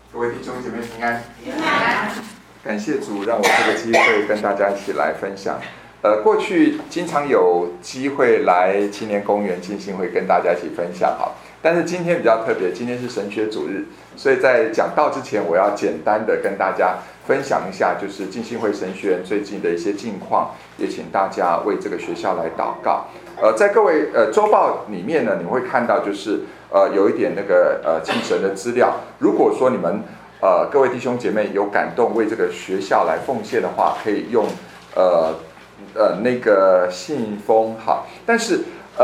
各位弟兄姐妹平安。 平安。 感谢主，让我这个机会跟大家一起来分享。过去经常有机会来青年公园浸信会跟大家一起分享哈，但是今天比较特别，今天是神学主日，所以在讲道之前，我要简单的跟大家分享一下，就是浸信会神学院最近的一些近况，也请大家为这个学校来祷告。在各位周报里面呢，你会看到就是有一点那个敬神的资料。如果说你们各位弟兄姐妹有感动为这个学校来奉献的话，可以用那个信封哈。但是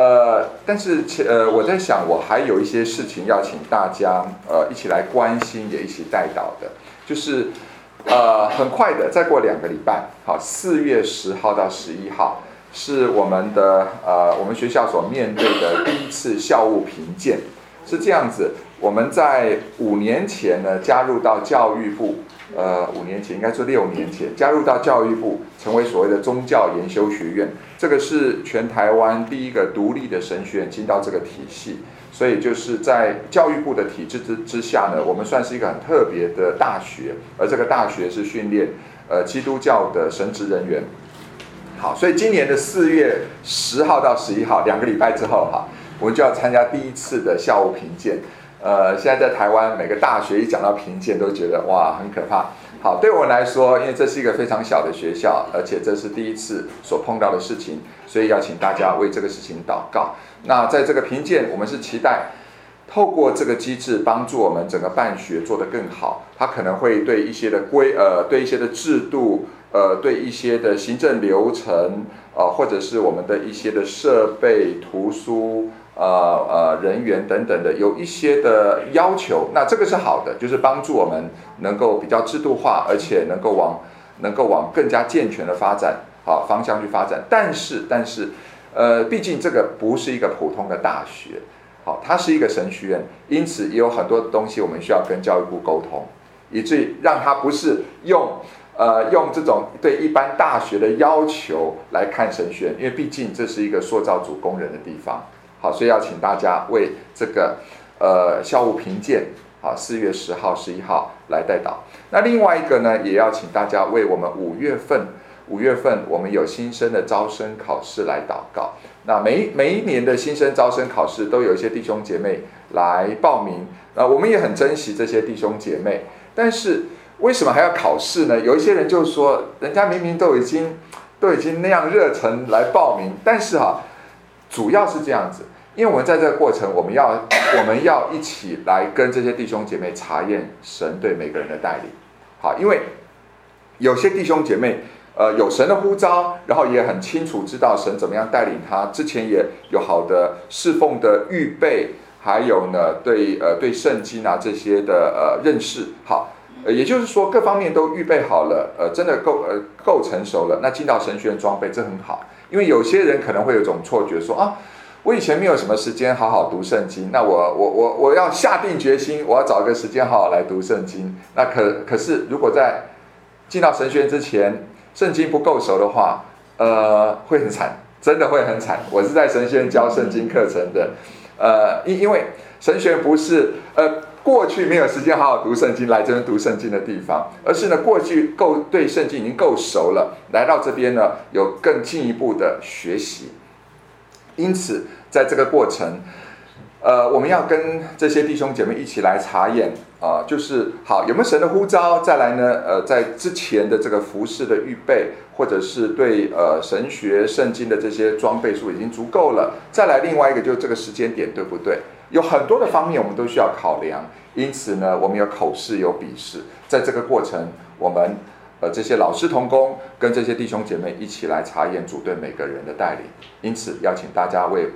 我在想，我还有一些事情要请大家一起来关心，也一起带导的，就是很快的，再过2个礼拜，好，4月10号到11号。是我们学校所面对的第一次校务评鉴，是这样子。我们在5年前呢加入到教育部，5年前应该说6年前加入到教育部，成为所谓的宗教研修学院。这个是全台湾第一个独立的神学院进到这个体系，所以就是在教育部的体制之下呢，我们算是一个很特别的大学，而这个大学是训练基督教的神职人员。好，所以今年的4月10号到11号2个礼拜之后哈，我们就要参加第一次的校务评鉴。现在在台湾每个大学一讲到评鉴都觉得哇很可怕。好，对我来说，因为这是一个非常小的学校，而且这是第一次所碰到的事情，所以要请大家为这个事情祷告。那在这个评鉴，我们是期待透过这个机制帮助我们整个办学做得更好。它可能会对一些的对一些的制度。对一些的行政流程，或者是我们的一些的设备、图书、人员等等的，有一些的要求。那这个是好的，就是帮助我们能够比较制度化，而且能够往更加健全的发展方向去发展。但是，毕竟这个不是一个普通的大学，好，它是一个神学院，因此也有很多东西我们需要跟教育部沟通，以至于让它不是用这种对一般大学的要求来看神学院，因为毕竟这是一个塑造主工人的地方。好，所以要请大家为这个校务评鉴4月10号、11号来代祷。那另外一个呢，也要请大家为我们5月份我们有新生的招生考试来祷告。那每一年的新生招生考试都有一些弟兄姐妹来报名，我们也很珍惜这些弟兄姐妹，但是为什么还要考试呢？有一些人就说，人家明明都已经那样热忱来报名，但是主要是这样子，因为我们在这个过程，我们要一起来跟这些弟兄姐妹查验神对每个人的带领。好，因为有些弟兄姐妹有神的呼召，然后也很清楚知道神怎么样带领他，之前也有好的侍奉的预备，还有呢对圣经这些的认识。好。也就是说，各方面都预备好了，真的够成熟了。那进到神学院装备，这很好。因为有些人可能会有一种错觉，说我以前没有什么时间好好读圣经，那我要下定决心，我要找一个时间好好来读圣经。那可是，如果在进到神学院之前，圣经不够熟的话，会很惨，真的会很惨。我是在神学院教圣经课程的，因为神学院不是过去没有时间好好读圣经，来这边读圣经的地方，而是呢过去对圣经已经够熟了，来到这边呢有更进一步的学习。因此在这个过程我们要跟这些弟兄姐妹一起来查验就是好有没有神的呼召，再来呢在之前的这个服事的预备，或者是对神学圣经的这些装备数已经足够了，再来另外一个就是这个时间点对不对，有很多的方面我们都需要考量。因此呢我们有口试有笔试，在这个过程我们这些老师同工跟这些弟兄姐妹一起来查验主对每个人的带领。因此邀请大家为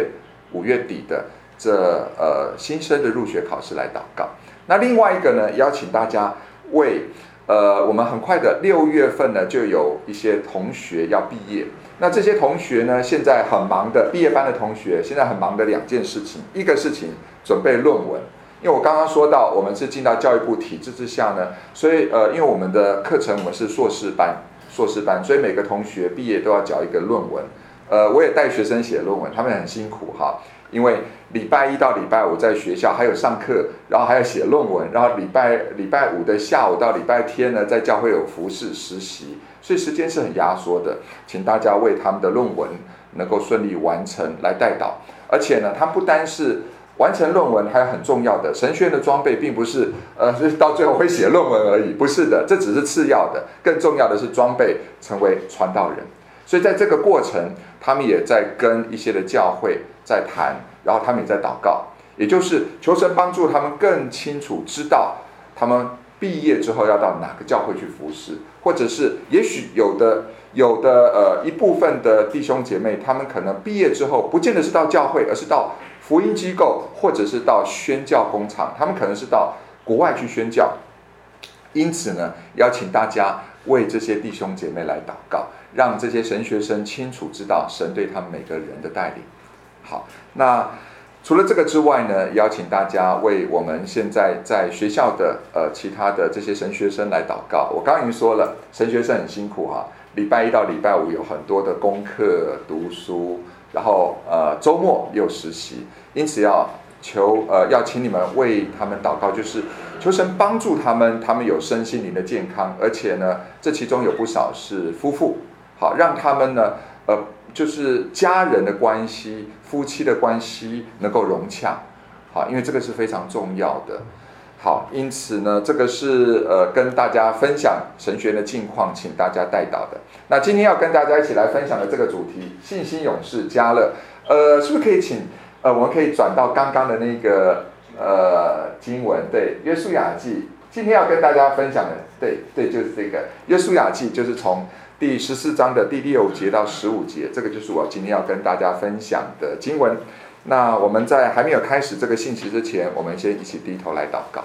5月底的新生的入学考试来祷告。那另外一个呢，邀请大家为我们很快的6月份呢就有一些同学要毕业。那这些同学呢现在很忙的，毕业班的同学现在很忙的2件事情。一个事情准备论文，因为我刚刚说到我们是进到教育部体制之下呢，所以因为我们的课程我们是硕士班，所以每个同学毕业都要交一个论文。我也带学生写论文，他们很辛苦因为礼拜一到礼拜五在学校还有上课，然后还要写论文，然后礼拜五的下午到礼拜天呢，在教会有服事实习，所以时间是很压缩的。请大家为他们的论文能够顺利完成来代祷。而且呢，他不单是完成论文，还有很重要的神学院的装备，并不是到最后会写论文而已，不是的，这只是次要的，更重要的是装备成为传道人。所以在这个过程，他们也在跟一些的教会在谈，然后他们也在祷告，也就是求神帮助他们更清楚知道他们毕业之后要到哪个教会去服侍，或者是也许有的一部分的弟兄姐妹，他们可能毕业之后不见得是到教会，而是到福音机构，或者是到宣教工厂，他们可能是到国外去宣教。因此呢，邀请大家为这些弟兄姐妹来祷告，让这些神学生清楚知道神对他们每个人的带领。好，那除了这个之外呢，邀请大家为我们现在在学校的其他的这些神学生来祷告。我刚刚已经说了，神学生很辛苦哈，礼拜一到礼拜五有很多的功课读书，然后周末也有实习，因此要请你们为他们祷告，就是求神帮助他们有身心灵的健康，而且呢，这其中有不少是夫妇，好让他们呢就是家人的关系、夫妻的关系能够融洽，好，因为这个是非常重要的。好，因此呢，这个是跟大家分享神学的近况，请大家带到的。那今天要跟大家一起来分享的这个主题，信心勇士嘉乐，是不是可以请我们可以转到刚刚的那个经文？对，约书亚记，今天要跟大家分享的，对，就是这个约书亚记，就是从第14章的第6节到15节，这个就是我今天要跟大家分享的经文。那我们在还没有开始这个信息之前，我们先一起低头来祷告。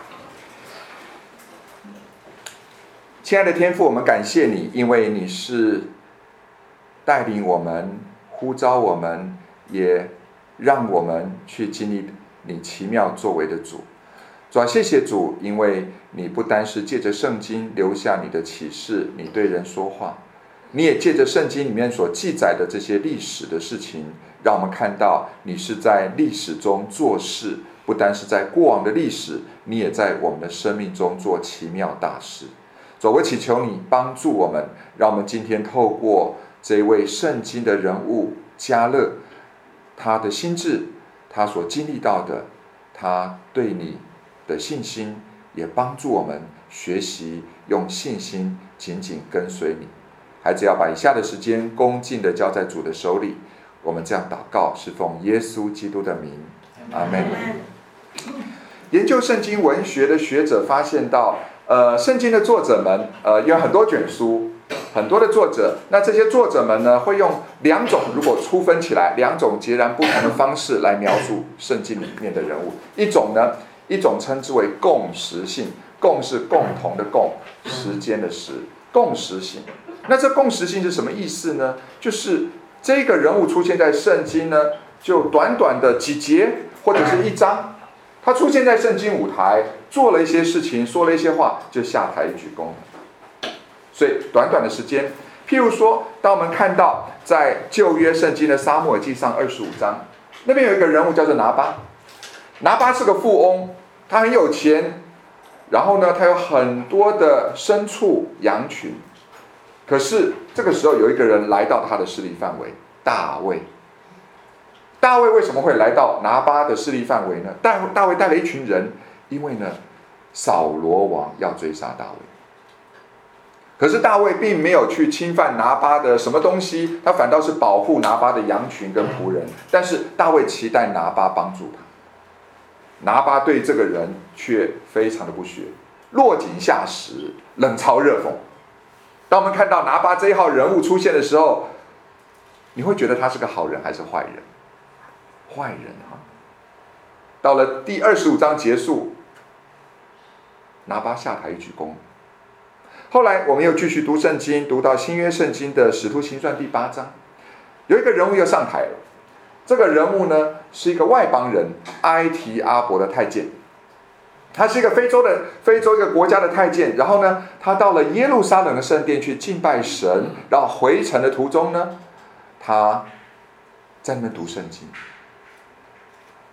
亲爱的天父，我们感谢你，因为你是带领我们、呼召我们，也让我们去经历你奇妙作为的主。主啊，谢谢主，因为你不单是借着圣经留下你的启示，你对人说话，你也借着圣经里面所记载的这些历史的事情，让我们看到你是在历史中做事，不单是在过往的历史，你也在我们的生命中做奇妙大事。主，我祈求你帮助我们，让我们今天透过这位圣经的人物嘉乐，他的心志，他所经历到的，他对你的信心，也帮助我们学习用信心紧紧跟随你。孩子要把以下的时间恭敬地交在主的手里，我们这样祷告，是奉耶稣基督的名，阿们。研究圣经文学的学者发现到，圣经的作者们，有很多卷书，很多的作者，那这些作者们呢，会用两种，如果粗分起来，两种截然不同的方式来描述圣经里面的人物。一种称之为共识性，共是共同的共，时间的时，共识性。那这共识性是什么意思呢？就是这个人物出现在圣经呢，就短短的几节或者是一章，他出现在圣经舞台，做了一些事情，说了一些话，就下台一鞠躬。所以短短的时间，譬如说，当我们看到在旧约圣经的撒母耳记上25章，那边有一个人物叫做拿巴。拿巴是个富翁，他很有钱，然后呢，他有很多的牲畜羊群。可是这个时候有一个人来到他的势力范围，大卫。大卫为什么会来到拿巴的势力范围呢？大卫带了一群人，因为呢，扫罗王要追杀大卫。可是大卫并没有去侵犯拿巴的什么东西，他反倒是保护拿巴的羊群跟仆人。但是大卫期待拿巴帮助他，拿巴对这个人却非常的不屑，落井下石，冷嘲热讽。当我们看到拿巴这一号人物出现的时候，你会觉得他是个好人还是坏人？坏人啊！到了第25章结束，拿巴下台一鞠躬。后来我们又继续读圣经，读到新约圣经的使徒行传第8章，有一个人物又上台了。这个人物呢，是一个外邦人，埃提阿伯的太监。他是一个非洲一个国家的太监，然后呢，他到了耶路撒冷的圣殿去敬拜神，然后回程的途中呢，他在那边读圣经。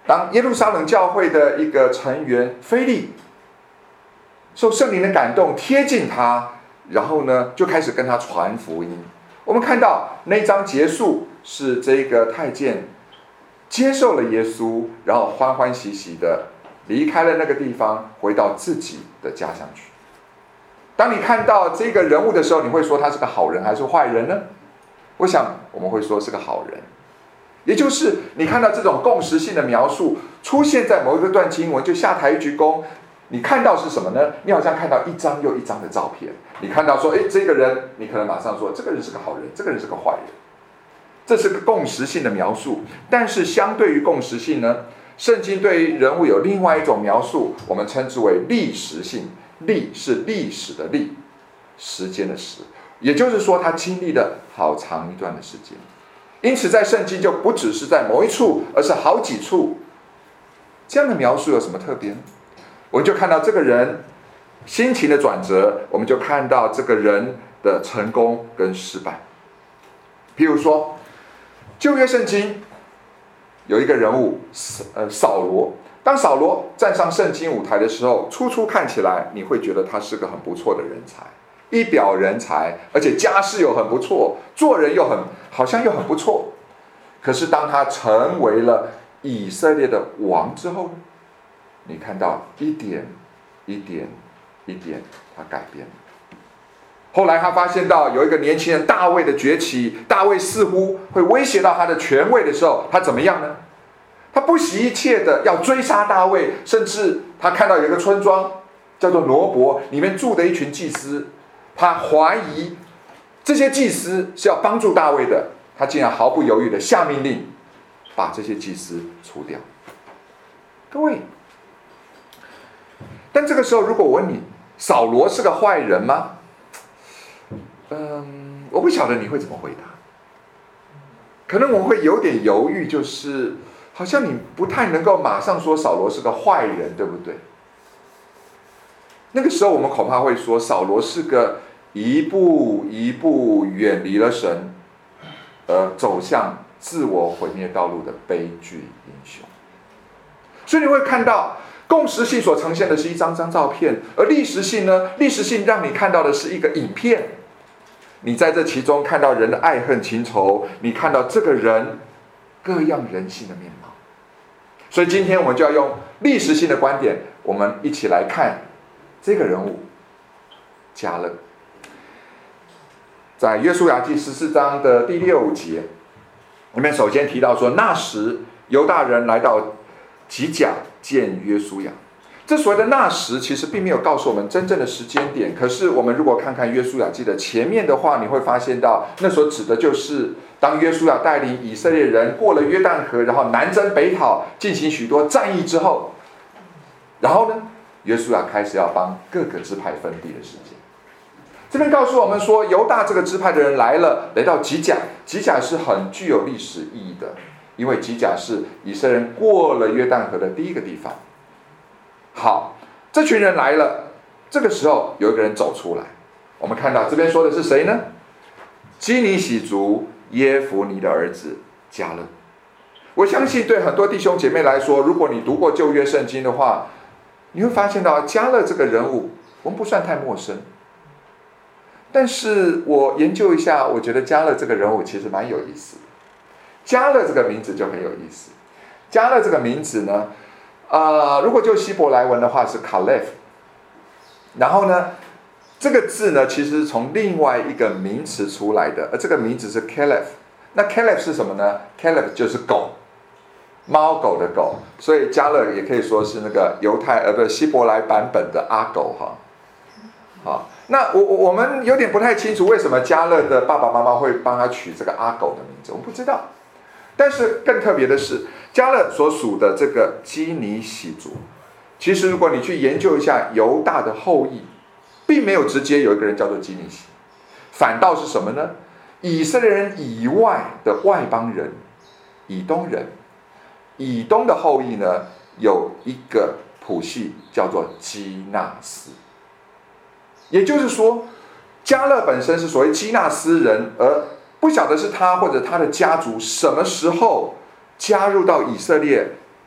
当耶路撒冷教会的一个成员腓利受圣灵的感动，贴近他，然后呢就开始跟他传福音。我们看到那一章结束是这个太监接受了耶稣，然后欢欢喜喜的离开了那个地方，回到自己的家乡去。当你看到这个人物的时候，你会说他是个好人还是坏人呢？我想我们会说是个好人。也就是你看到这种共识性的描述出现在某一个段经文，就下台一鞠躬，你看到是什么呢？你好像看到一张又一张的照片，你看到说，这个人，你可能马上说这个人是个好人，这个人是个坏人，这是个共识性的描述。但是相对于共识性呢，圣经对于人物有另外一种描述，我们称之为历史性。历是历史的历，时间的时，也就是说他经历了好长一段的时间。因此在圣经就不只是在某一处，而是好几处。这样的描述有什么特别呢？我们就看到这个人心情的转折，我们就看到这个人的成功跟失败。譬如说旧约圣经有一个人物扫罗，当扫罗站上圣经舞台的时候，初初看起来你会觉得他是个很不错的人才，一表人才，而且家世又很不错，做人好像又很不错。可是当他成为了以色列的王之后呢，你看到一点一点一点他改变了。后来他发现到有一个年轻人大卫的崛起，大卫似乎会威胁到他的权位的时候，他怎么样呢？他不惜一切的要追杀大卫，甚至他看到有一个村庄叫做挪伯，里面住的一群祭司，他怀疑这些祭司是要帮助大卫的，他竟然毫不犹豫的下命令把这些祭司除掉。各位，但这个时候如果我问你，扫罗是个坏人吗？我不晓得你会怎么回答。可能我会有点犹豫，就是好像你不太能够马上说扫罗是个坏人，对不对？那个时候我们恐怕会说扫罗是个一步一步远离了神，而走向自我毁灭道路的悲剧英雄。所以你会看到共识性所呈现的是一张张照片，而历史性呢？历史性让你看到的是一个影片。你在这其中看到人的爱恨情仇，你看到这个人各样人性的面貌。所以今天我们就要用历史性的观点，我们一起来看这个人物迦勒。在约书亚记14章的第6节里面，首先提到说，那时犹大人来到吉甲见约书亚。这所谓的那时其实并没有告诉我们真正的时间点，可是我们如果看看约书亚记的前面的话，你会发现到那所指的就是当约书亚带领以色列人过了约旦河，然后南征北讨，进行许多战役之后，然后呢，约书亚开始要帮各个支派分地的时间。这边告诉我们说，犹大这个支派的人来到吉甲，吉甲是很具有历史意义的，因为吉甲是以色列人过了约旦河的第一个地方。好，这群人来了，这个时候有一个人走出来，我们看到这边说的是谁呢？基尼喜族耶孚尼的儿子迦勒。我相信对很多弟兄姐妹来说，如果你读过旧约圣经的话，你会发现到迦勒这个人物我们不算太陌生，但是我研究一下，我觉得迦勒这个人物其实蛮有意思的。迦勒这个名字就很有意思。迦勒这个名字呢，如果就希伯来文的话是 Caleb， 然后呢，这个字呢其实是从另外一个名词出来的，而这个名字是 Caleb。那 Caleb 是什么呢？ Caleb 就是狗，猫狗的狗，所以迦勒也可以说是那个希伯来版本的阿狗哈。好，那我们有点不太清楚为什么迦勒的爸爸妈妈会帮他取这个阿狗的名字，我们不知道。但是更特别的是，迦勒所属的这个基尼喜族，其实如果你去研究一下犹大的后裔，并没有直接有一个人叫做基尼喜，反倒是什么呢？以色列人以外的外邦人，以东人，以东的后裔呢，有一个谱系叫做基纳斯。也就是说，迦勒本身是所谓基纳斯人，而不晓得是他或者他的家族什么时候加入到以色列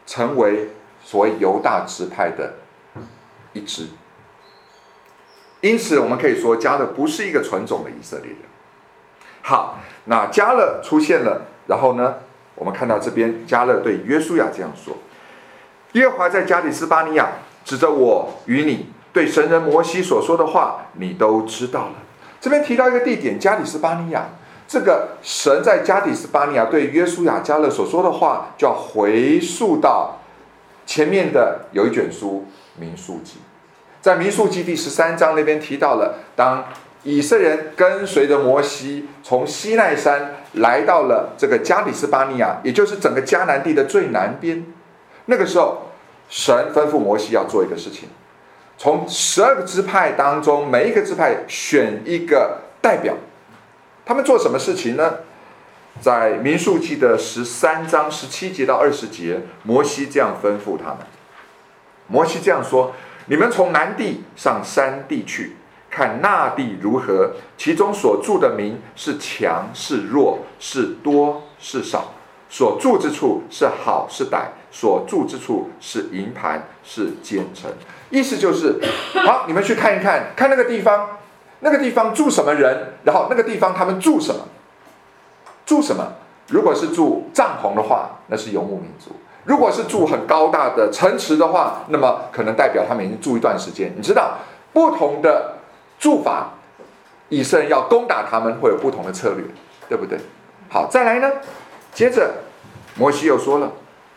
成为所谓犹大支派的一支。因此我们可以说迦勒不是一个纯种的以色列人。好，那迦勒出现了，然后呢，我们看到这边迦勒对约书亚这样说：耶和华在加底斯巴尼亚指着我与你对神人摩西所说的话，你都知道了。这边提到一个地点，加底斯巴尼亚，这个神在加底斯巴尼亚对约书亚迦勒所说的话，就要回溯到前面的有一卷书民数记。在民数记第13章那边提到了，当以色列人跟随着摩西从西奈山来到了这个加底斯巴尼亚，也就是整个迦南地的最南边，那个时候神吩咐摩西要做一个事情，从12个支派当中每一个支派选一个代表。他们做什么事情呢？在民数记的13章17节到20节，摩西这样吩咐他们。摩西这样说：你们从南地上山地去，看那地如何，其中所住的民是强是弱，是多是少，所住之处是好是歹，所住之处是营盘是坚城。意思就是好，你们去看一看，看那个地方，那个地方住什么人，然后那个地方他们住什么。住什么？如果是住帐篷的话，那是游牧民族；如果是住很高大的城池的话，那么可能代表他们已经住一段时间。你知道不同的住法，以色列要攻打他们会有不同的策略，对不对？好，再来呢，接着摩西又说了，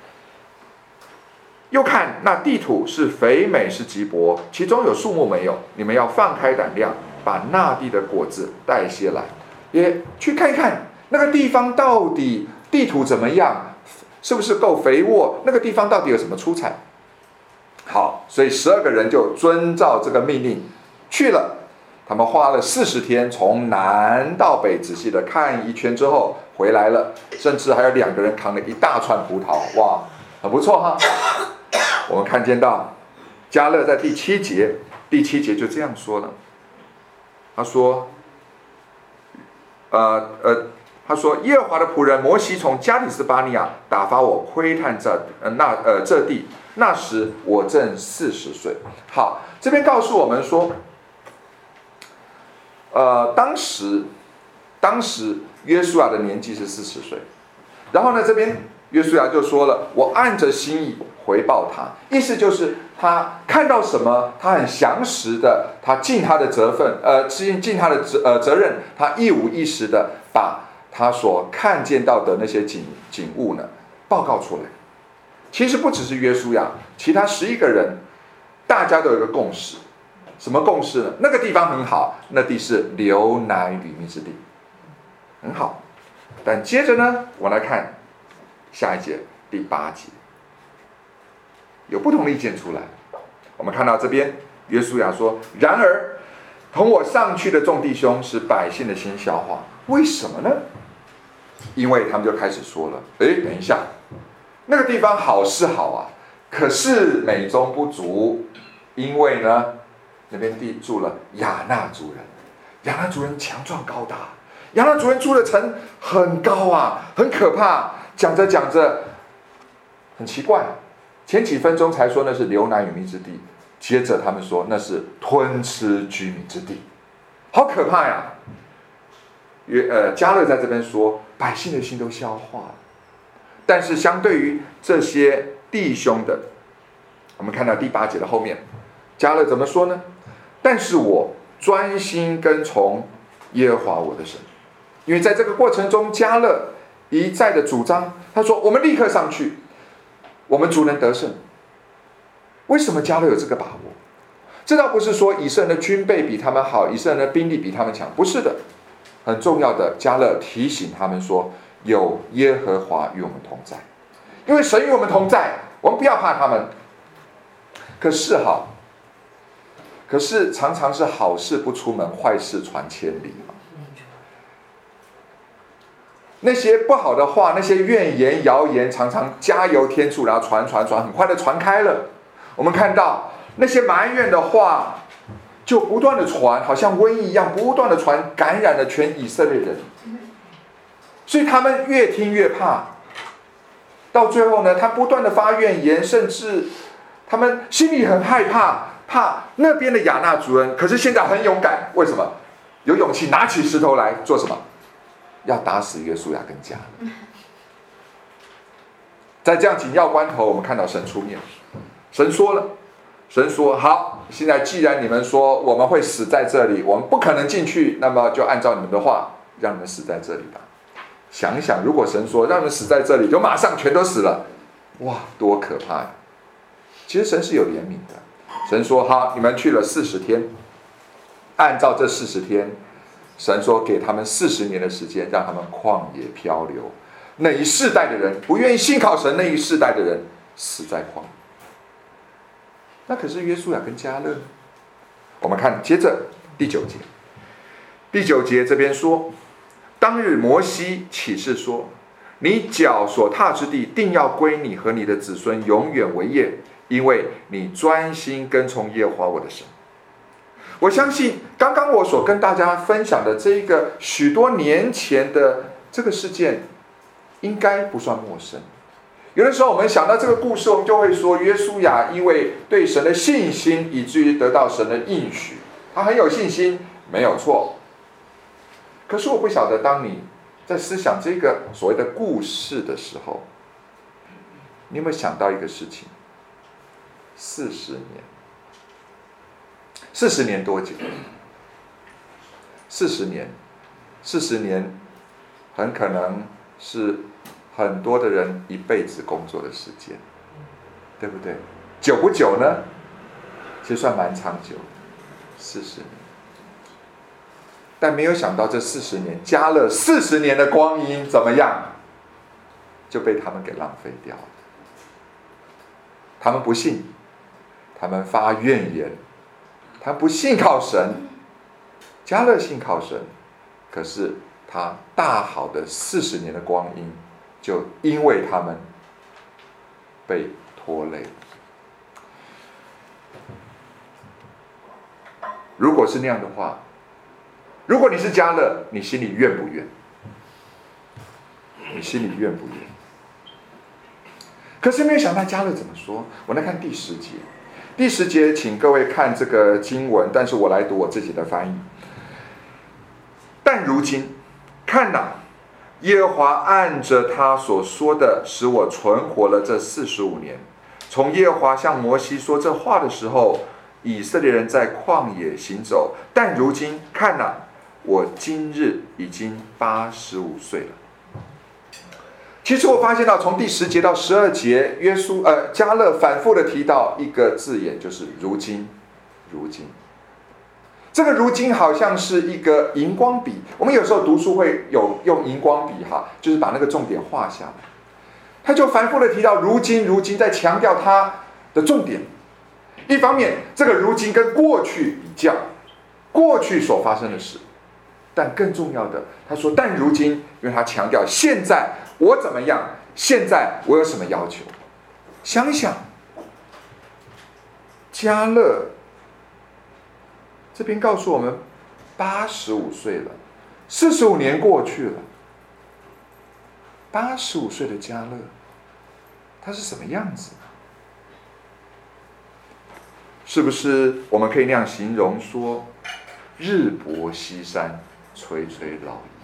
又看那地土是肥美是瘠薄，其中有树木没有，你们要放开胆量，把那地的果子带些来，也去看一看那个地方到底地土怎么样，是不是够肥沃，那个地方到底有什么出产。好，所以12个人就遵照这个命令去了。他们花了40天，从南到北仔细的看一圈之后回来了，甚至还有2个人扛了一大串葡萄，哇，很不错哈。我们看见到迦勒在第7节就这样说了，他说耶和华的仆人摩西从加底斯巴尼亚打发我窥探这地，那时我正40岁。好，这边告诉我们说，当时约书亚的年纪是40岁，然后呢，这边约书亚就说了，我按着心意回报他，意思就是他看到什么，他很详实的，他尽他的尽他的责任，他一五一十的把他所看见到的那些景物呢报告出来。其实不只是约书亚，其他11个人大家都有一个共识。什么共识呢？那个地方很好，那地是流奶与蜜之地，很好。但接着呢，我来看下一节第8节，有不同的意见出来。我们看到这边约书亚说，然而同我上去的众弟兄使百姓的心消化。为什么呢？因为他们就开始说了，等一下，那个地方好是好啊，可是美中不足，因为呢那边地住了亚衲族人，亚衲族人强壮高大，亚衲族人住的城很高啊，很可怕。讲着讲着很奇怪，前几分钟才说那是流奶与蜜之地，接着他们说那是吞吃居民之地，好可怕呀。迦勒在这边说百姓的心都消化了，但是相对于这些弟兄的，我们看到第8节的后面，迦勒怎么说呢？但是我专心跟从耶和华我的神。因为在这个过程中，迦勒一再的主张，他说我们立刻上去，我们足能得胜。为什么迦勒有这个把握？这倒不是说以色列的军备比他们好，以色列的兵力比他们强，不是的。很重要的，迦勒提醒他们说，有耶和华与我们同在，因为神与我们同在，我们不要怕他们。可是常常是好事不出门，坏事传千里嘛。那些不好的话，那些怨言谣言，常常加油添醋，然后传，很快的传开了。我们看到那些埋怨的话就不断的传，好像瘟疫一样不断的传，感染了全以色列人。所以他们越听越怕， 到最后呢，他不断的发怨言，甚至他们心里很害怕，怕那边的亚纳族人，可是现在很勇敢，为什么？有勇气拿起石头来做什么？要打死约书亚跟迦勒。在这样紧要关头，我们看到神出面，神说了，神说好，现在既然你们说我们会死在这里，我们不可能进去，那么就按照你们的话，让你们死在这里吧。想一想，如果神说让你们死在这里，就马上全都死了，哇，多可怕呀！其实神是有怜悯的，神说好，你们去了40天，按照这40天，神说给他们40年的时间，让他们旷野漂流。那一世代的人不愿意信靠神，那一世代的人死在旷野。那可是约书亚跟迦勒，我们看接着第9节。第9节这边说，当日摩西起誓说，你脚所踏之地，定要归你和你的子孙永远为业，因为你专心跟从耶和华我的神。我相信刚刚我所跟大家分享的这一个许多年前的这个事件，应该不算陌生。有的时候我们想到这个故事，我们就会说，约书亚因为对神的信心，以至于得到神的应许，他很有信心，没有错。可是我不晓得，当你在思想这个所谓的故事的时候，你有没有想到一个事情？40年，40年多久？40年，很可能是很多的人一辈子工作的时间，对不对？久不久呢？其实算蛮长久的，40年。但没有想到这40年，加了40年的光阴怎么样？就被他们给浪费掉了。他们不信，他们发怨言，他不信靠神。迦勒信靠神，可是他大好的40年的光阴，就因为他们被拖累。如果是那样的话，如果你是迦勒，你心里怨不怨？你心里怨不怨？可是没有想到迦勒怎么说。我来看第10节。第10节，请各位看这个经文，但是我来读我自己的翻译。但如今，看哪，耶和华按着他所说的，使我存活了这45年。从耶和华向摩西说这话的时候，以色列人在旷野行走。但如今，看哪，我今日已经85岁了。其实我发现到，从第10节到12节，迦勒反复的提到一个字眼，就是如今。如今，这个如今好像是一个荧光笔。我们有时候读书会有用荧光笔就是把那个重点画下来。他就反复的提到如今，如今，在强调他的重点。一方面，这个如今跟过去比较，过去所发生的事。但更重要的，他说但如今，因为他强调现在我怎么样，现在我有什么要求。想想迦勒这边告诉我们85岁了，45年过去了，85岁的迦勒他是什么样子？是不是我们可以那样形容说，日薄西山，垂垂老矣？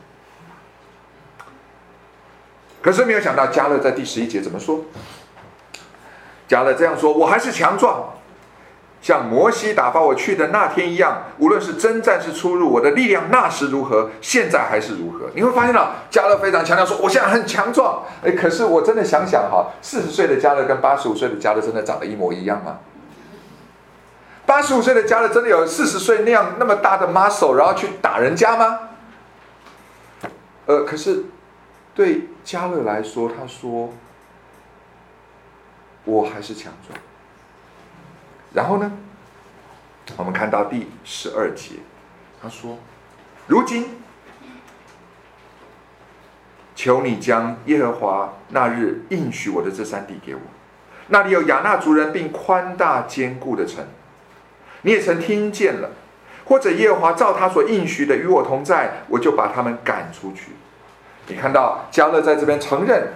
可是没有想到迦勒在第11节怎么说？迦勒这样说，我还是强壮，像摩西打发我去的那天一样，无论是征战是出入，我的力量那时如何，现在还是如何。你会发现迦勒非常强调说，我现在很强壮。可是我真的想想40岁的迦勒跟85岁的迦勒真的长得一模一样吗？85岁的迦勒真的有40岁那么大的 muscle， 然后去打人家吗？可是对迦勒来说，他说我还是强壮。然后呢，我们看到第12节，他说如今求你将耶和华那日应许我的这3地给我，那里有亚衲族人并宽大坚固的城，你也曾听见了。或者耶和华照他所应许的与我同在，我就把他们赶出去。你看到迦勒在这边承认，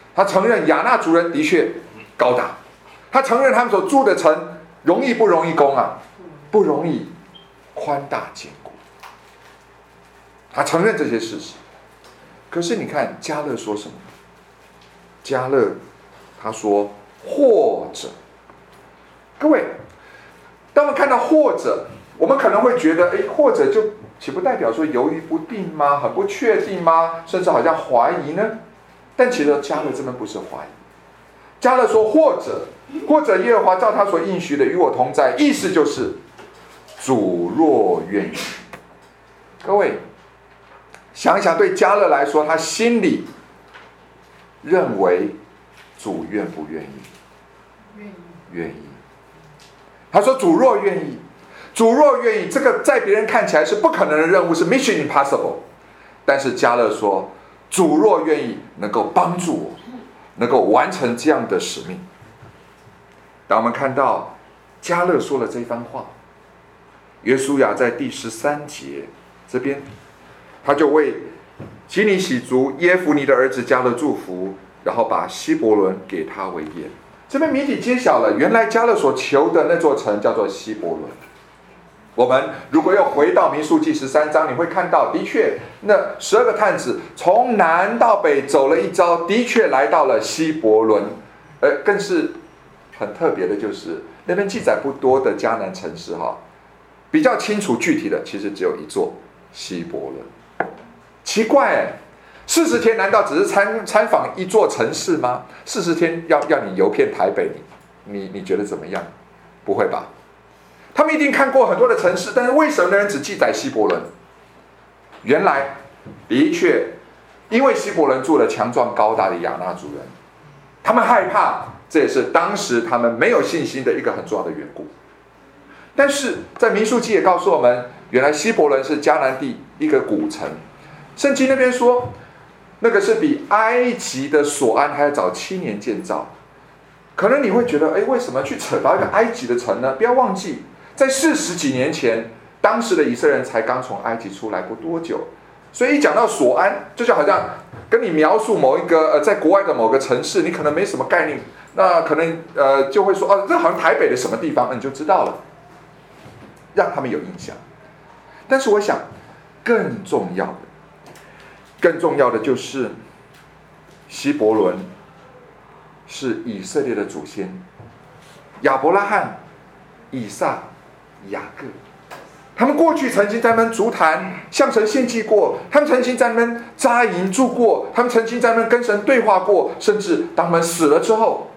他承认亚衲族人的确高大，他承认他们所住的城容易不容易攻啊？不容易，宽大坚固。他承认这些事实。可是你看迦勒说什么？迦勒他说或者，各位，当我们看到或者，我们可能会觉得，或者就岂不代表说犹豫不定吗？很不确定吗？甚至好像怀疑呢？但其实迦勒这边不是怀疑，迦勒说或者耶和华照他所应许的与我同在，意思就是主若愿意。各位想一想，对迦勒来说，他心里认为主愿不愿意？愿意。他说主若愿意，主若愿意，这个在别人看起来是不可能的任务，是 mission impossible。但是迦勒说主若愿意，能够帮助我，能够完成这样的使命。当我们看到迦勒说了这番话，约书亚在第13节这边，他就为基尼洗族耶孚尼的儿子迦勒祝福，然后把希伯伦给他为业。这边谜底揭晓了，原来迦勒所求的那座城叫做希伯伦。我们如果要回到民数记13章，你会看到，的确那12个探子从南到北走了一遭，的确来到了希伯伦。更是很特别的就是那边记载不多的迦南城市比较清楚具体的其实只有一座希伯伦。奇怪40天难道只是参访一座城市吗？40天要你游遍台北，你觉得怎么样？不会吧？他们一定看过很多的城市，但是为什么人只记载希伯伦？原来的确因为希伯伦住了强壮高大的亚衲族人，他们害怕，这也是当时他们没有信心的一个很重要的缘故。但是在民数记也告诉我们，原来希伯伦是迦南地一个古城。圣经那边说，那个是比埃及的索安还要早7年建造。可能你会觉得，为什么去扯到一个埃及的城呢？不要忘记，在40几年前，当时的以色列人才刚从埃及出来不多久，所以一讲到索安，就好像跟你描述某一个在国外的某个城市，你可能没什么概念，那可能就会说，这好像台北的什么地方，你就知道了，让他们有印象。但是我想，更重要的就是希伯伦是以色列的祖先亚伯拉罕、以撒、雅各，他们过去曾经在那边筑坛向神献祭过，他们曾经在那边扎营住过，他们曾经在那边跟神对话过，甚至当他们死了之后，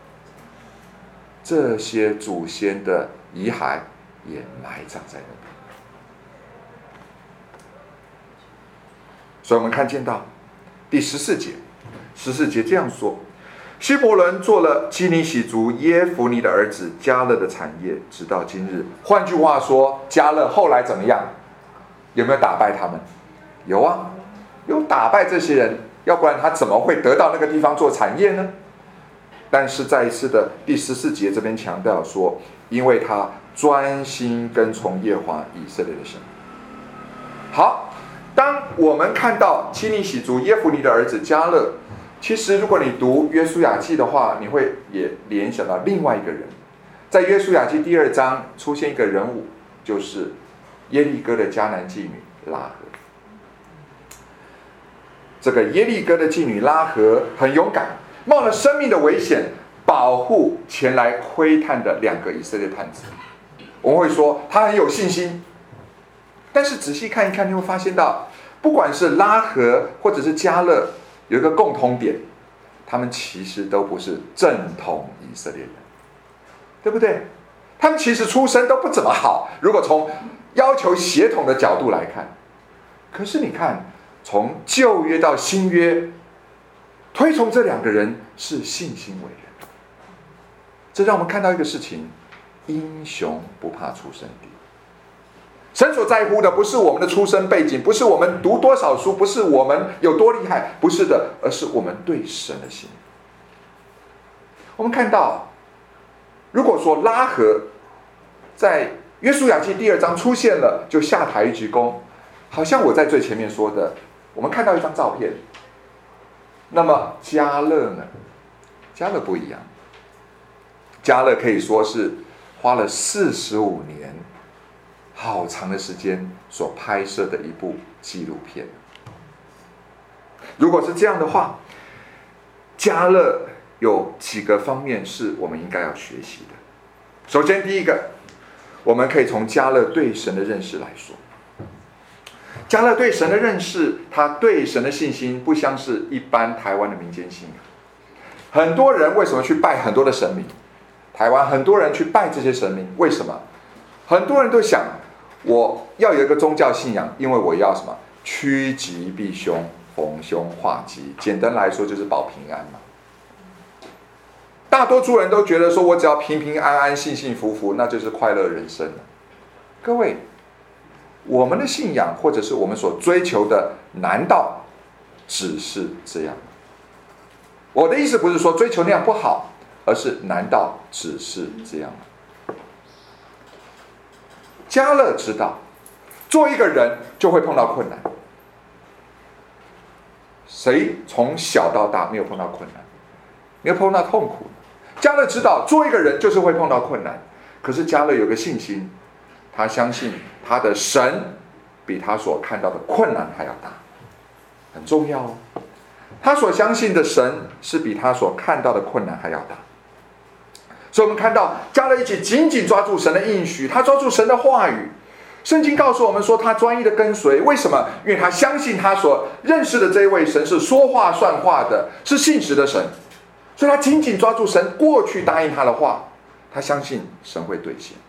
这些祖先的遗骸也埋葬在那边。所以我们看见到第14节这样说，希伯伦做了基尼洗族耶孚尼的儿子迦勒的产业，直到今日。换句话说，迦勒后来怎么样？有没有打败他们？有啊，有打败这些人，要不然他怎么会得到那个地方做产业呢？但是再一次的第14节这边强调说，因为他专心跟从耶和华以色列的神。好，当我们看到基尼洗族耶孚尼的儿子迦勒，其实如果你读约书亚记的话，你会也联想到另外一个人。在约书亚记第2章出现一个人物，就是耶利哥的迦南妓女拉合。这个耶利哥的妓女拉合很勇敢，冒了生命的危险保护前来窥探的2个以色列探子。我们会说他很有信心，但是仔细看一看，你会发现到不管是拉合或者是迦勒，有一个共同点，他们其实都不是正统以色列人，对不对？他们其实出身都不怎么好，如果从要求血统的角度来看。可是你看，从旧约到新约，推崇这2个人是信心为人。这让我们看到一个事情，英雄不怕出身低。神所在乎的不是我们的出身背景，不是我们读多少书，不是我们有多厉害，不是的，而是我们对神的心。我们看到，如果说拉合在约书亚记第2章出现了，就下台一鞠躬，好像我在最前面说的，我们看到一张照片， 那么迦勒呢？迦勒不一样，迦勒可以说是花了45年，好长的时间所拍摄的一部纪录片。如果是这样的话，迦勒有几个方面是我们应该要学习的。首先，第一个，我们可以从迦勒对神的认识来说。迦勒对神的认识，他对神的信心不像是一般台湾的民间信仰。很多人为什么去拜很多的神明？台湾很多人去拜这些神明，为什么？很多人都想，我要有一个宗教信仰，因为我要什么？趋吉避凶，逢凶化吉。简单来说就是保平安嘛。大多数人都觉得说，我只要平平安安、幸幸福福，那就是快乐人生了。各位，我们的信仰或者是我们所追求的，难道只是这样吗？我的意思不是说追求那样不好，而是难道只是这样吗？迦勒知道，做一个人就会碰到困难。谁从小到大没有碰到困难，没有碰到痛苦？迦勒知道，做一个人就是会碰到困难。可是迦勒有个信心，他相信他的神比他所看到的困难还要大，很重要哦。他所相信的神是比他所看到的困难还要大。所以我们看到迦勒一起紧紧抓住神的应许，他抓住神的话语。圣经告诉我们说，他专一的跟随。为什么？因为他相信他所认识的这一位神是说话算话的，是信实的神。所以他紧紧抓住神过去答应他的话，他相信神会兑现。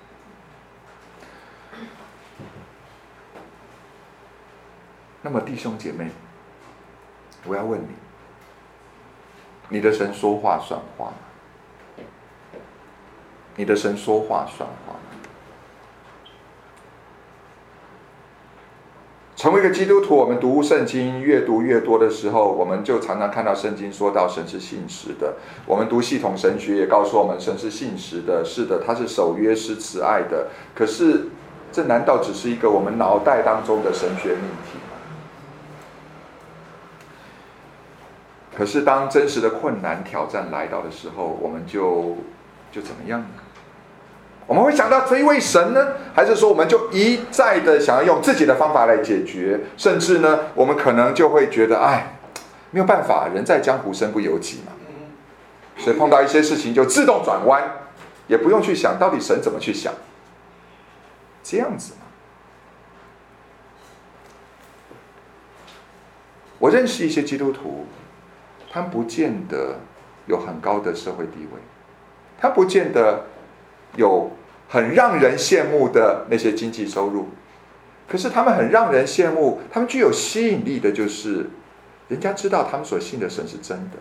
那么弟兄姐妹，我要问你，你的神说话算话吗？你的神说话算话吗？成为一个基督徒，我们读圣经越读越多的时候，我们就常常看到圣经说到神是信实的。我们读系统神学也告诉我们神是信实的，是的，他是守约施慈爱的。可是这难道只是一个我们脑袋当中的神学命题吗？可是当真实的困难挑战来到的时候，我们就怎么样呢？我们会想到这一位神呢，还是说我们就一再的想要用自己的方法来解决？甚至呢，我们可能就会觉得，没有办法，人在江湖身不由己嘛。所以碰到一些事情就自动转弯，也不用去想到底神怎么去想，这样子吗？我认识一些基督徒，他们不见得有很高的社会地位，他不见得有很让人羡慕的那些经济收入，可是他们很让人羡慕，他们具有吸引力的就是人家知道他们所信的神是真的。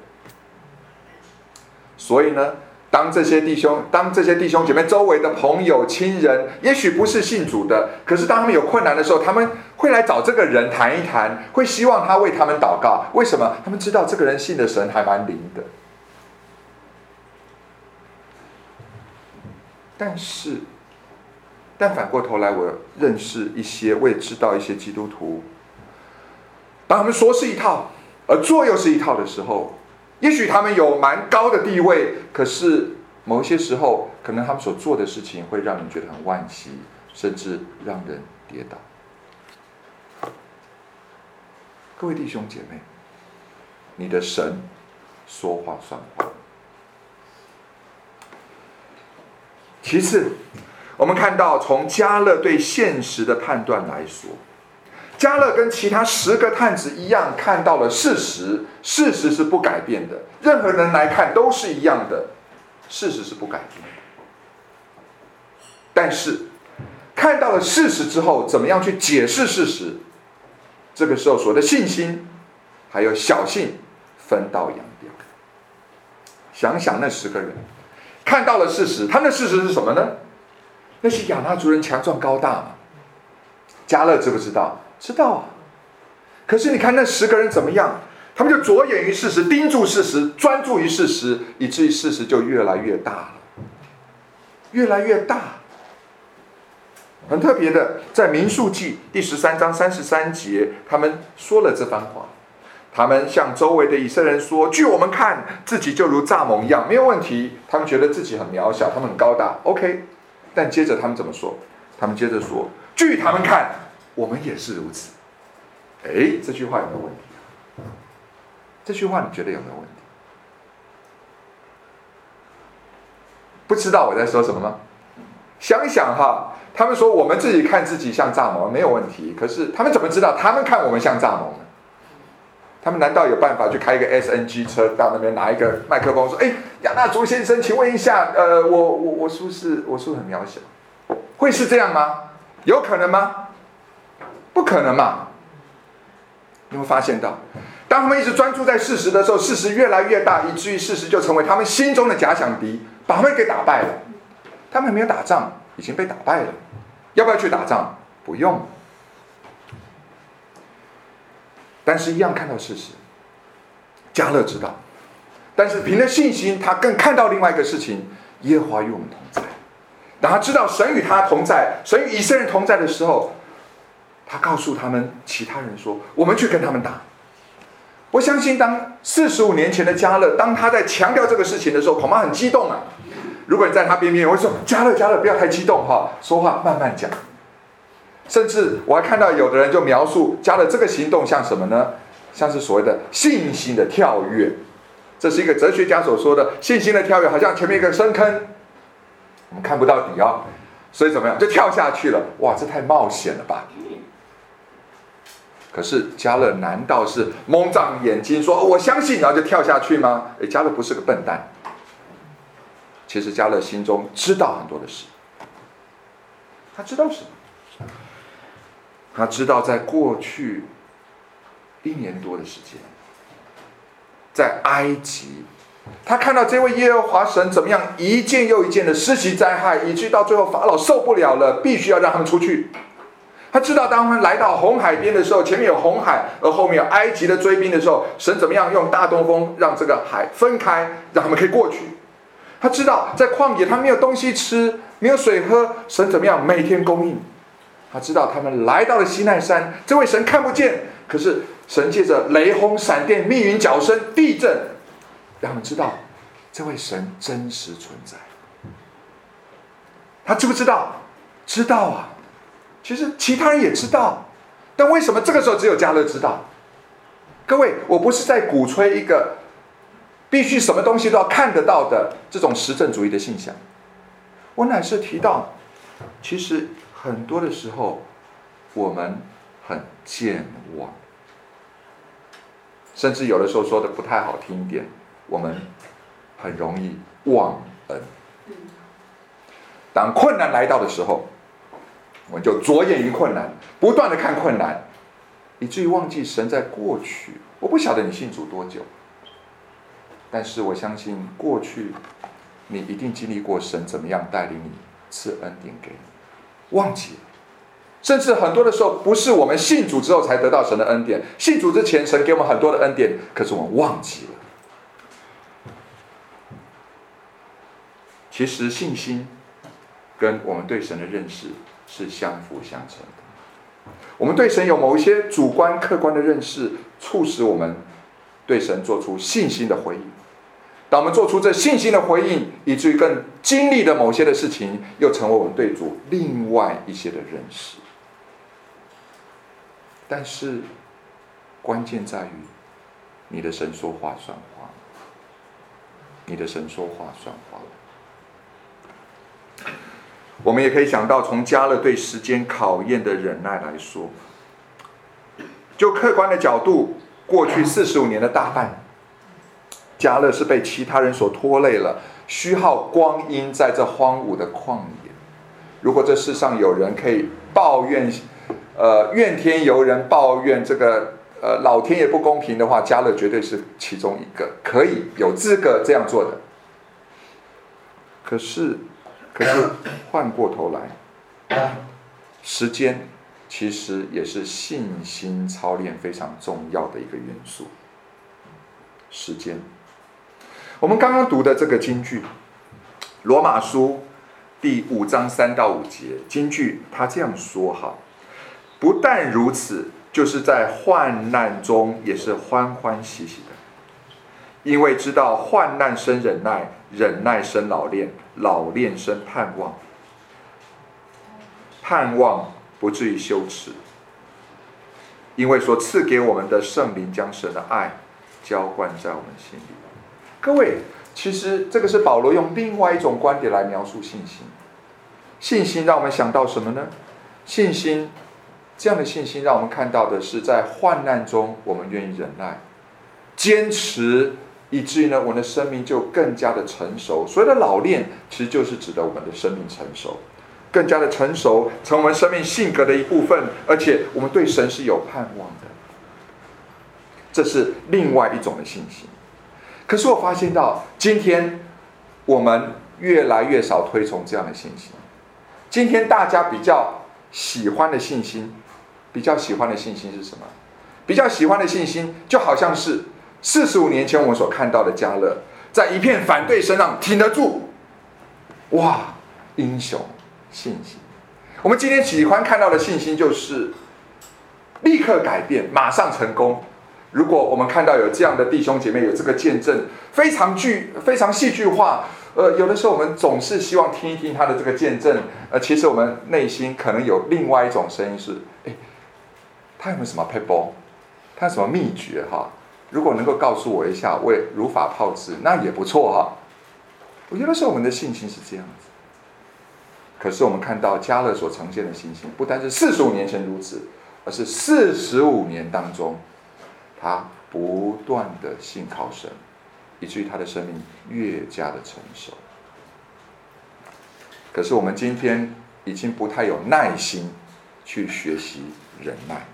所以呢，当这些弟兄姐妹周围的朋友亲人也许不是信主的，可是当他们有困难的时候，他们会来找这个人谈一谈，会希望他为他们祷告。为什么？他们知道这个人信的神还蛮灵的。但反过头来，我认识一些，我也知道一些基督徒，当他们说是一套，而做又是一套的时候，也许他们有蛮高的地位，可是某一些时候，可能他们所做的事情会让人觉得很惋惜，甚至让人跌倒。各位弟兄姐妹，你的神说话算话。其次，我们看到从迦勒对现实的判断来说，迦勒跟其他10个探子一样，看到了事实，事实是不改变的，任何人来看都是一样的，事实是不改变的。但是看到了事实之后，怎么样去解释事实？这个时候所谓的信心还有小信分道扬镳。想想那10个人看到了事实，他们的事实是什么呢？那些亚衲族人强壮高大嘛。迦勒知不知道？知道啊。可是你看那10个人怎么样？他们就着眼于事实，盯住事实，专注于事实，以至于事实就越来越大了，越来越大。很特别的，在民数记第13章33节，他们说了这番话。 他们向周围的以色列人说：据我们看，自己就如蚱蜢一样，没有问题。他们觉得自己很渺小，他们很高大 OK。 但接着他们怎么说？他们接着说：据他们看，我们也是如此。这句话有没有问题？这句话你觉得有没有问题？不知道我在说什么吗？想一想哈，他们说我们自己看自己像蚱蜢没有问题，可是他们怎么知道他们看我们像蚱蜢呢？他们难道有办法去开一个 SNG 车到那边拿一个麦克风说：亚纳族先生，请问一下，我是不是很渺小？会是这样吗？有可能吗？不可能嘛。你会发现到，当他们一直专注在事实的时候，事实越来越大，以至于事实就成为他们心中的假想敌，把他们给打败了。他们没有打仗，已经被打败了。要不要去打仗？不用。但是一样看到事实。迦勒知道，但是凭着信心，他更看到另外一个事情：耶和华与我们同在。当他知道神与他同在，神与以色列人同在的时候，他告诉他们其他人说：我们去跟他们打。我相信当45年前的迦勒，当他在强调这个事情的时候，恐怕很激动啊。如果你在他边边，我会说：迦勒不要太激动哈，说话慢慢讲。甚至我还看到有的人就描述迦勒这个行动像什么呢？像是所谓的信心的跳跃。这是一个哲学家所说的信心的跳跃，好像前面一个深坑，我们看不到底啊，所以怎么样就跳下去了。哇，这太冒险了吧。可是迦勒难道是蒙上眼睛说我相信然后就跳下去吗？迦勒不是个笨蛋。其实迦勒心中知道很多的事。他知道什么？他知道在过去1年多的时间，在埃及，他看到这位耶和华神怎么样一件又一件的施行灾害，以至于到最后法老受不了了，必须要让他们出去。他知道当他们来到红海边的时候，前面有红海，而后面有埃及的追兵的时候，神怎么样用大东风让这个海分开，让他们可以过去。他知道在旷野他没有东西吃，没有水喝，神怎么样每天供应。他知道他们来到了西奈山，这位神看不见，可是神借着雷轰闪电密云角声地震，让他们知道这位神真实存在。他知不知道？知道啊。其实其他人也知道，但为什么这个时候只有迦勒知道？各位，我不是在鼓吹一个必须什么东西都要看得到的这种实证主义的信仰，我乃是提到其实很多的时候我们很健忘，甚至有的时候说的不太好听一点，我们很容易忘恩。当困难来到的时候，我们就着眼于困难，不断的看困难，以至于忘记神在过去。我不晓得你信主多久，但是我相信过去你一定经历过神怎么样带领你，赐恩典给你，忘记了。甚至很多的时候不是我们信主之后才得到神的恩典，信主之前神给我们很多的恩典，可是我们忘记了。其实信心跟我们对神的认识是相辅相成的。我们对神有某一些主观客观的认识，促使我们对神做出信心的回应。当我们做出这信心的回应，以至于更经历的某些的事情，又成为我们对主另外一些的认识。但是关键在于你的神说话算话，你的神说话算话。我们也可以想到，从迦勒对时间考验的忍耐来说，就客观的角度，过去45年的大半，迦勒是被其他人所拖累了，虚耗光阴在这荒芜的旷野。如果这世上有人可以抱怨怨天尤人，抱怨这个老天爷不公平的话，迦勒绝对是其中一个可以有资格这样做的。可是换过头来，时间其实也是信心操练非常重要的一个元素。时间，我们刚刚读的这个金句，罗马书第5章3到5节，金句他这样说哈：不但如此， 就是在患难中也是欢欢喜喜的，因为知道患难生忍耐，忍耐生老练，老练生盼望，盼望不至于羞耻，因为所赐给我们的圣灵将神的爱浇灌在我们心里。各位，其实这个是保罗用另外一种观点来描述信心。信心让我们想到什么呢？信心，这样的信心让我们看到的是在患难中我们愿意忍耐坚持，以至于呢我们的生命就更加的成熟。所谓的老练其实就是指的我们的生命成熟，更加的成熟，成为我们生命性格的一部分，而且我们对神是有盼望的。这是另外一种的信心。可是我发现到今天我们越来越少推崇这样的信心。今天大家比较喜欢的信心是什么？比较喜欢的信心就好像是45年前我们所看到的迦勒，在一片反对声浪挺得住，哇，英雄信心。我们今天喜欢看到的信心就是立刻改变，马上成功。如果我们看到有这样的弟兄姐妹有这个见证，非常戏剧化，有的时候我们总是希望听一听他的这个见证，其实我们内心可能有另外一种声音是，他有没有什么撇步，他有什么秘诀哈？如果能够告诉我一下，我也如法炮制，那也不错哈。我觉得是我们的信心是这样子。可是我们看到迦勒所呈现的信心，不单是45年前如此，而是45年当中，他不断的信靠神，以至于他的生命越加的成熟。可是我们今天已经不太有耐心去学习忍耐。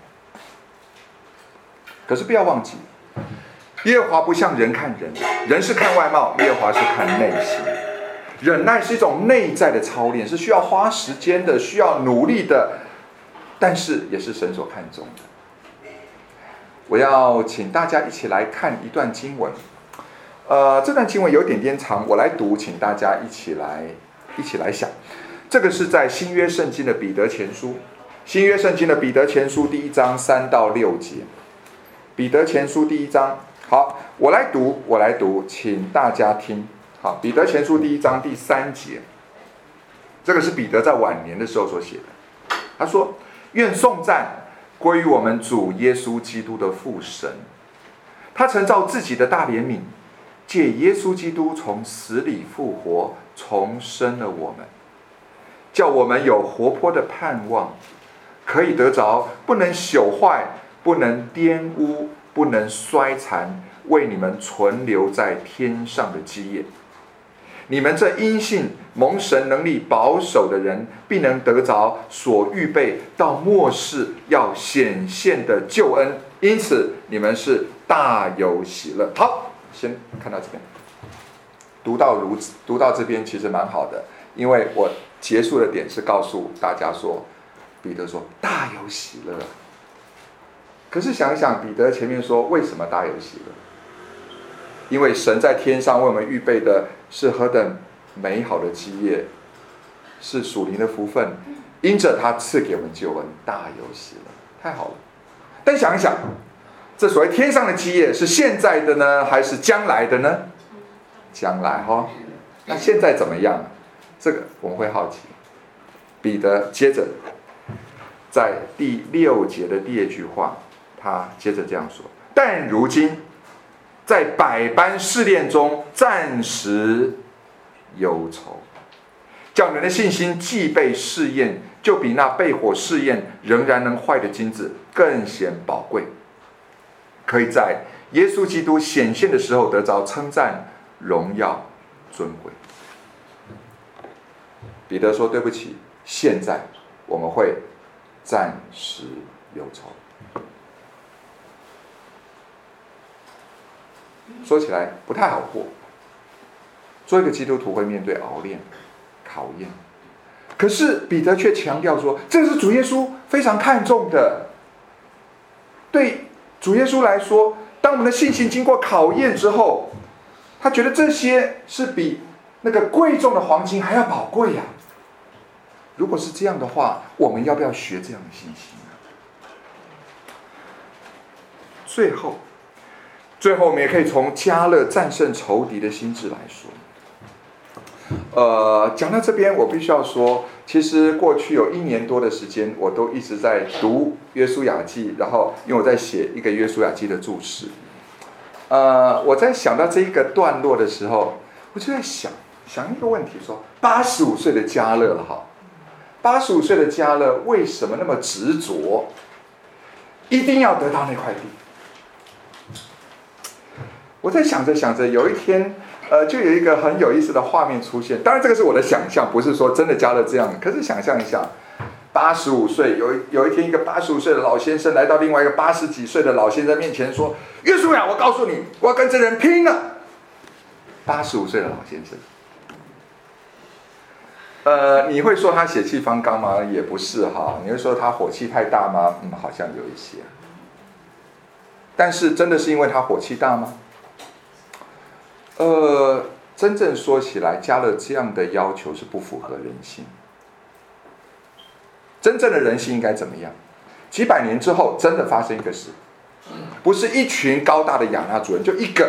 可是不要忘记，耶和华不像人看人，人是看外貌，耶和华是看内心。忍耐是一种内在的操练，是需要花时间的，需要努力的，但是也是神所看重的。我要请大家一起来看一段经文，这段经文有点长，我来读，请大家一起来想。这个是在新约圣经的彼得前书，新约圣经的彼得前书第1章3到6节。彼得前书第1章，好，我来读，请大家听。好，彼得前书第1章第3节，这个是彼得在晚年的时候所写的。他说：“愿颂赞归于我们主耶稣基督的父神，他曾照自己的大怜悯，借耶稣基督从死里复活，重生了我们，叫我们有活泼的盼望，可以得着不能朽坏、不能玷污、不能衰残，为你们存留在天上的基业。你们这因信蒙神能力保守的人，必能得着所预备到末世要显现的救恩，因此你们是大有喜乐。”好，先看到这边，读到这边其实蛮好的，因为我结束的点是告诉大家说，彼得说大有喜乐。可是想一想，彼得前面说为什么大有喜乐？因为神在天上为我们预备的是何等美好的基业，是属灵的福分，因着他赐给我们救恩，大有喜乐，太好了。但想一想，这所谓天上的基业是现在的呢，还是将来的呢？将来哈，那现在怎么样？这个我们会好奇。彼得接着在第6节的第2句话，他接着这样说：“但如今在百般试炼中暂时忧愁，叫你们的信心既被试验，就比那被火试验仍然能坏的金子更显宝贵，可以在耶稣基督显现的时候得着称赞、荣耀、尊贵。”彼得说：“对不起，现在我们会暂时忧愁。”说起来不太好过，做一个基督徒会面对熬炼、考验，可是彼得却强调说，这是主耶稣非常看重的。对主耶稣来说，当我们的信心经过考验之后，他觉得这些是比那个贵重的黄金还要宝贵呀。如果是这样的话，我们要不要学这样的信心呢？ 最后我们也可以从迦勒战胜仇敌的心智来说。讲到这边，我必须要说，其实过去有1年多的时间，我都一直在读约书亚记，然后因为我在写一个约书亚记的注释。我在想到这一个段落的时候，我就在想一个问题，说85岁的迦勒85岁的迦勒为什么那么执着，一定要得到那块地？我在想着，有一天，就有一个很有意思的画面出现。当然，这个是我的想象，不是说真的迦勒这样。可是想象一下，85岁有一天，一个85岁的老先生来到另外一个80几岁的老先生面前说：“约书亚，我告诉你，我要跟这人拼了。”85岁的老先生。你会说他血气方刚吗？也不是哈。你会说他火气太大吗？好像有一些。但是真的是因为他火气大吗？真正说起来，迦勒这样的要求是不符合人性。真正的人性应该怎么样？几百年之后，真的发生一个事，不是一群高大的亚衲族人，就一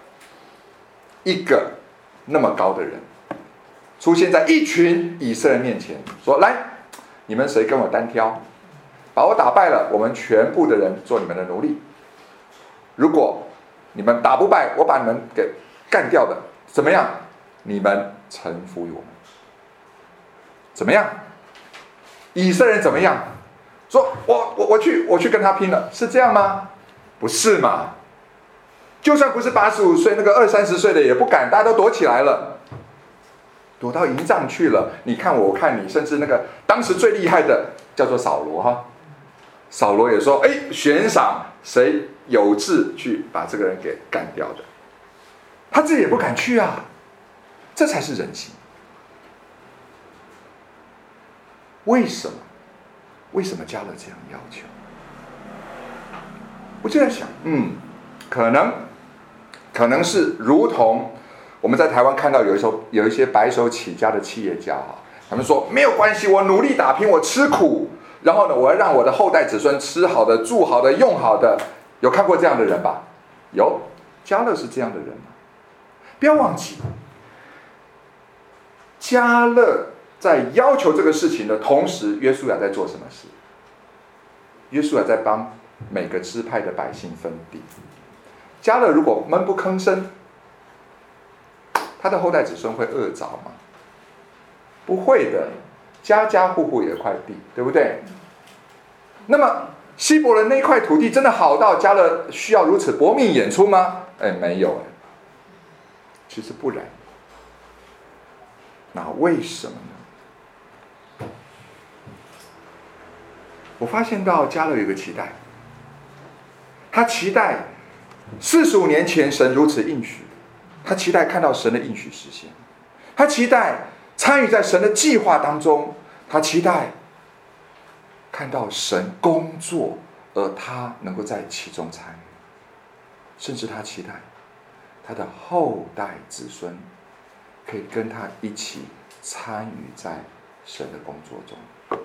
个那么高的人，出现在一群以色列面前，说：“来，你们谁跟我单挑，把我打败了，我们全部的人做你们的奴隶。如果你们打不败，我把你们给干掉的，怎么样？你们臣服于我们，怎么样？”以色列人怎么样？说我去跟他拼了，是这样吗？不是嘛？就算不是85岁，那个20-30岁的也不敢，大家都躲起来了，躲到营帐去了。你看我看你，甚至那个当时最厉害的叫做扫罗哈，扫罗也说：“悬赏谁有志去把这个人给干掉的。”他自己也不敢去啊，这才是人性。为什么迦勒这样要求？我就在想，可能是如同我们在台湾看到有一些白手起家的企业家他们说没有关系，我努力打拼，我吃苦，然后呢，我要让我的后代子孙吃好的、住好的、用好的。有看过这样的人吧？有，迦勒是这样的人吗？不要忘记，迦勒在要求这个事情的同时，约书亚在做什么事？约书亚在帮每个支派的百姓分地。迦勒如果闷不吭声，他的后代子孙会饿着吗？不会的，家家户户有一块地，对不对？那么希伯伦那块土地真的好到迦勒需要如此搏命演出吗？没有其实不然。那为什么呢？我发现到迦勒有一个期待，他期待45年前神如此应许，他期待看到神的应许实现，他期待参与在神的计划当中，他期待看到神工作，而他能够在其中参与，甚至他期待他的后代子孙可以跟他一起参与在神的工作中。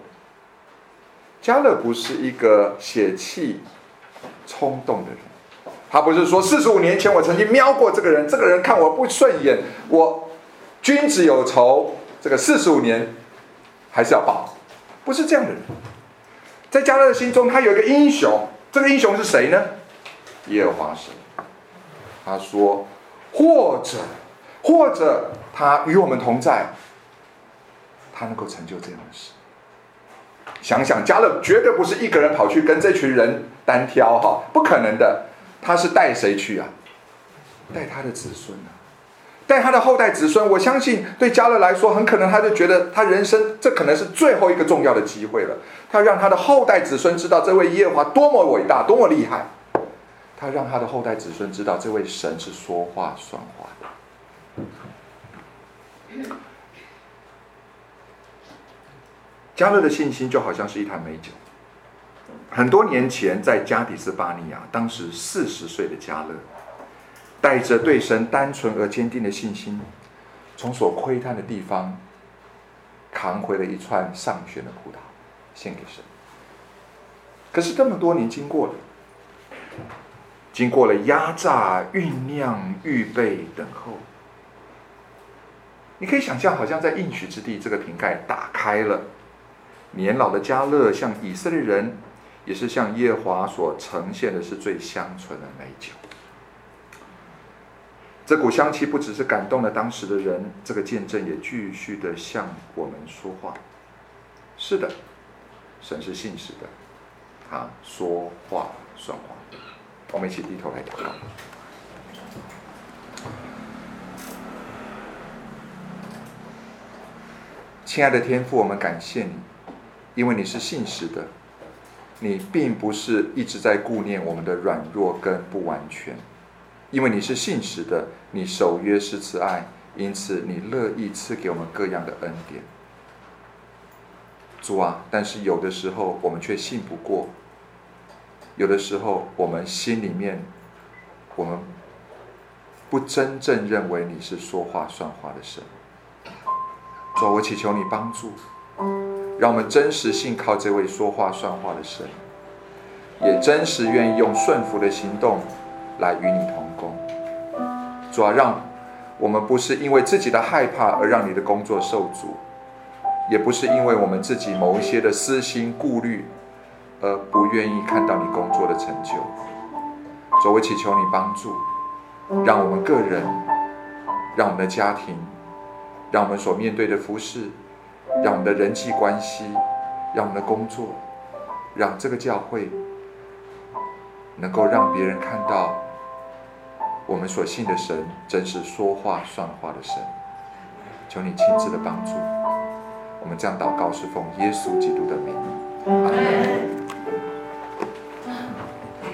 迦勒不是一个血气冲动的人，他不是说45年前我曾经瞄过这个人，这个人看我不顺眼，我君子有仇，这个45年还是要报，不是这样的人。在迦勒的心中，他有一个英雄，这个英雄是谁呢？耶和华神。他说，或者他与我们同在，他能够成就这样的事。想想迦勒绝对不是一个人跑去跟这群人单挑不可能的。他是带谁去啊？带他的子孙带他的后代子孙。我相信对迦勒来说，很可能他就觉得他人生这可能是最后一个重要的机会了。他让他的后代子孙知道这位耶和华多么伟大，多么厉害。他让他的后代子孙知道这位神是说话算话的。迦勒的信心就好像是一坛美酒。很多年前在加底斯巴尼亚，当时40岁的迦勒带着对神单纯而坚定的信心，从所窥探的地方扛回了一串上选的葡萄献给神。可是这么多年经过了， 经过了压榨、酝酿、预备、等候。你可以想象，好像在应许之地，这个瓶盖打开了，年老的迦勒向以色列人，也是向耶和华所呈现的是最香醇的美酒。这股香气不只是感动了当时的人，这个见证也继续的向我们说话。是的，神是信实的，他说话算话。我们一起低头来祷告。亲爱的天父，我们感谢你，因为你是信实的，你并不是一直在顾念我们的软弱跟不完全，因为你是信实的，你守约是慈爱，因此你乐意赐给我们各样的恩典。主啊，但是有的时候我们却信不过，有的时候我们心里面，我们不真正认为你是说话算话的神。主啊，我祈求你帮助，让我们真实信靠这位说话算话的神，也真实愿意用顺服的行动来与你同工。主啊，让我们不是因为自己的害怕而让你的工作受阻，也不是因为我们自己某一些的私心顾虑而不愿意看到你工作的成就。主啊，我祈求你帮助，让我们个人，让我们的家庭，让我们所面对的服事，让我们的人际关系，让我们的工作，让这个教会能够让别人看到我们所信的神真是说话算话的神。求你亲自的帮助，我们这样祷告是奉耶稣基督的名，阿们。